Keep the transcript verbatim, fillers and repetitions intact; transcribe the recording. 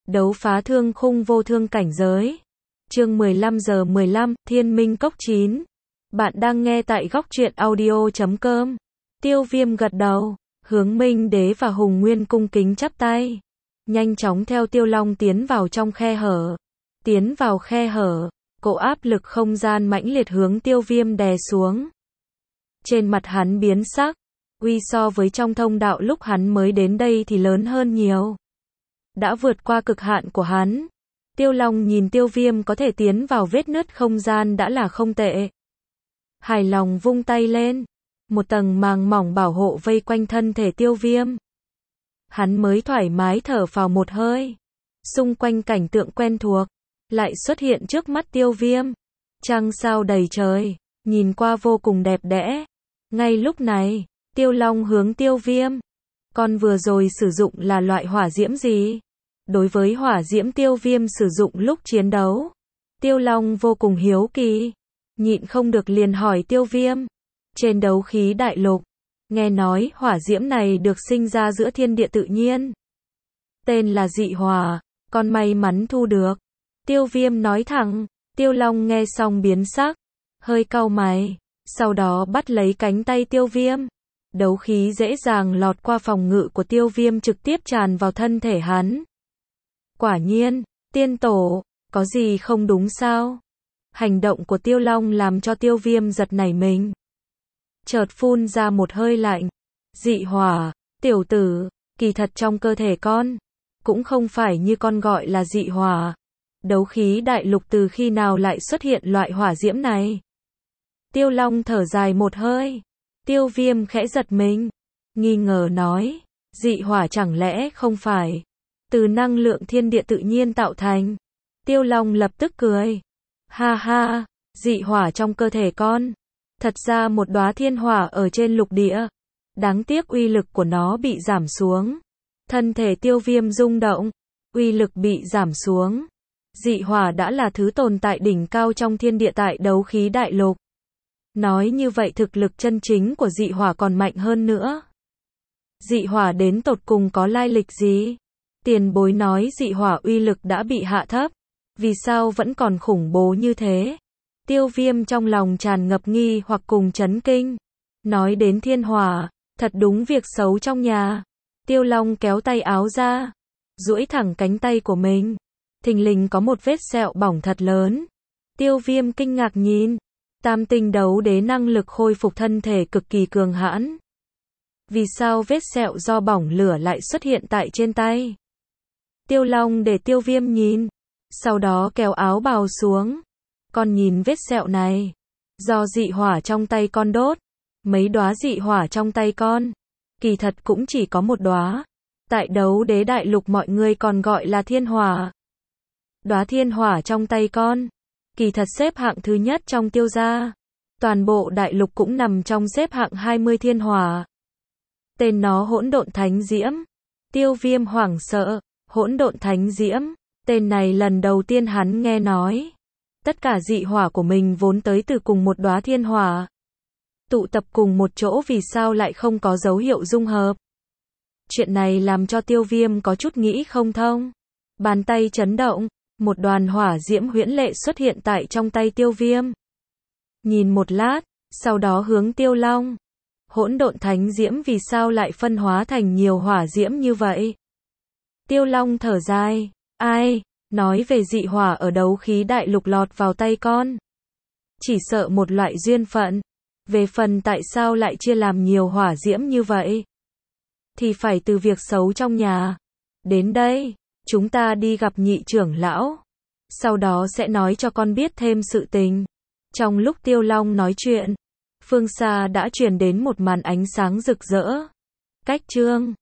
Đấu phá thương khung vô thương cảnh giới. Chương mười lăm giờ mười lăm, Thiên Minh Cốc chín. Bạn đang nghe tại góc truyện audio chấm com. Tiêu Viêm gật đầu, hướng Minh Đế và Hùng Nguyên cung kính chắp tay. Nhanh chóng theo Tiêu Long tiến vào trong khe hở. Tiến vào khe hở, cỗ áp lực không gian mãnh liệt hướng Tiêu Viêm đè xuống. Trên mặt hắn biến sắc, uy so với trong thông đạo lúc hắn mới đến đây thì lớn hơn nhiều. Đã vượt qua cực hạn của hắn. Tiêu Long nhìn Tiêu Viêm có thể tiến vào vết nứt không gian đã là không tệ. Hài lòng vung tay lên, một tầng màng mỏng bảo hộ vây quanh thân thể Tiêu Viêm. Hắn mới thoải mái thở phào một hơi. Xung quanh cảnh tượng quen thuộc lại xuất hiện trước mắt Tiêu Viêm. Trăng sao đầy trời, nhìn qua vô cùng đẹp đẽ. Ngay lúc này, Tiêu Long hướng Tiêu Viêm. Con vừa rồi sử dụng là loại hỏa diễm gì? Đối với hỏa diễm Tiêu Viêm sử dụng lúc chiến đấu, Tiêu Long vô cùng hiếu kỳ, nhịn không được liền hỏi Tiêu Viêm. Trên đấu khí đại lục, nghe nói hỏa diễm này được sinh ra giữa thiên địa tự nhiên. Tên là dị hỏa, con may mắn thu được. Tiêu Viêm nói thẳng. Tiêu Long nghe xong biến sắc, hơi cau mày, sau đó bắt lấy cánh tay Tiêu Viêm. Đấu khí dễ dàng lọt qua phòng ngự của Tiêu Viêm trực tiếp tràn vào thân thể hắn. Quả nhiên, tiên tổ, có gì không đúng sao? Hành động của Tiêu Long làm cho Tiêu Viêm giật nảy mình. Chợt phun ra một hơi lạnh. Dị hỏa, tiểu tử, kỳ thật trong cơ thể con, cũng không phải như con gọi là dị hỏa. Đấu khí đại lục từ khi nào lại xuất hiện loại hỏa diễm này? Tiêu Long thở dài một hơi. Tiêu Viêm khẽ giật mình, nghi ngờ nói, dị hỏa chẳng lẽ không phải từ năng lượng thiên địa tự nhiên tạo thành? Tiêu Long lập tức cười. Ha ha, dị hỏa trong cơ thể con, thật ra một đóa thiên hỏa ở trên lục địa. Đáng tiếc uy lực của nó bị giảm xuống. Thân thể Tiêu Viêm rung động, uy lực bị giảm xuống. Dị hỏa đã là thứ tồn tại đỉnh cao trong thiên địa tại đấu khí đại lục. Nói như vậy thực lực chân chính của dị hỏa còn mạnh hơn nữa. Dị hỏa đến tột cùng có lai lịch gì? Tiền bối nói dị hỏa uy lực đã bị hạ thấp. Vì sao vẫn còn khủng bố như thế? Tiêu Viêm trong lòng tràn ngập nghi hoặc cùng chấn kinh. Nói đến thiên hỏa, thật đúng việc xấu trong nhà. Tiêu Long kéo tay áo ra, duỗi thẳng cánh tay của mình. Thình lình có một vết sẹo bỏng thật lớn. Tiêu Viêm kinh ngạc nhìn. Tam tinh đấu đế năng lực khôi phục thân thể cực kỳ cường hãn. Vì sao vết sẹo do bỏng lửa lại xuất hiện tại trên tay? Tiêu Long để Tiêu Viêm nhìn, sau đó kéo áo bào xuống. Con nhìn vết sẹo này, do dị hỏa trong tay con đốt. Mấy đóa dị hỏa trong tay con, kỳ thật cũng chỉ có một đóa. Tại đấu đế đại lục mọi người còn gọi là thiên hỏa. Đóa thiên hỏa trong tay con, kỳ thật xếp hạng thứ nhất trong Tiêu gia. Toàn bộ đại lục cũng nằm trong xếp hạng hai mươi thiên hỏa. Tên nó hỗn độn thánh diễm. Tiêu Viêm hoảng sợ. Hỗn độn thánh diễm, tên này lần đầu tiên hắn nghe nói. Tất cả dị hỏa của mình vốn tới từ cùng một đóa thiên hỏa. Tụ tập cùng một chỗ vì sao lại không có dấu hiệu dung hợp? Chuyện này làm cho Tiêu Viêm có chút nghĩ không thông. Bàn tay chấn động, một đoàn hỏa diễm huyễn lệ xuất hiện tại trong tay Tiêu Viêm. Nhìn một lát, sau đó hướng Tiêu Long. Hỗn độn thánh diễm vì sao lại phân hóa thành nhiều hỏa diễm như vậy? Tiêu Long thở dài. Ai, nói về dị hỏa ở đấu khí đại lục lọt vào tay con. Chỉ sợ một loại duyên phận. Về phần tại sao lại chia làm nhiều hỏa diễm như vậy, thì phải từ việc xấu trong nhà. Đến đây, chúng ta đi gặp nhị trưởng lão. Sau đó sẽ nói cho con biết thêm sự tình. Trong lúc Tiêu Long nói chuyện, phương xa đã truyền đến một màn ánh sáng rực rỡ. Cách chương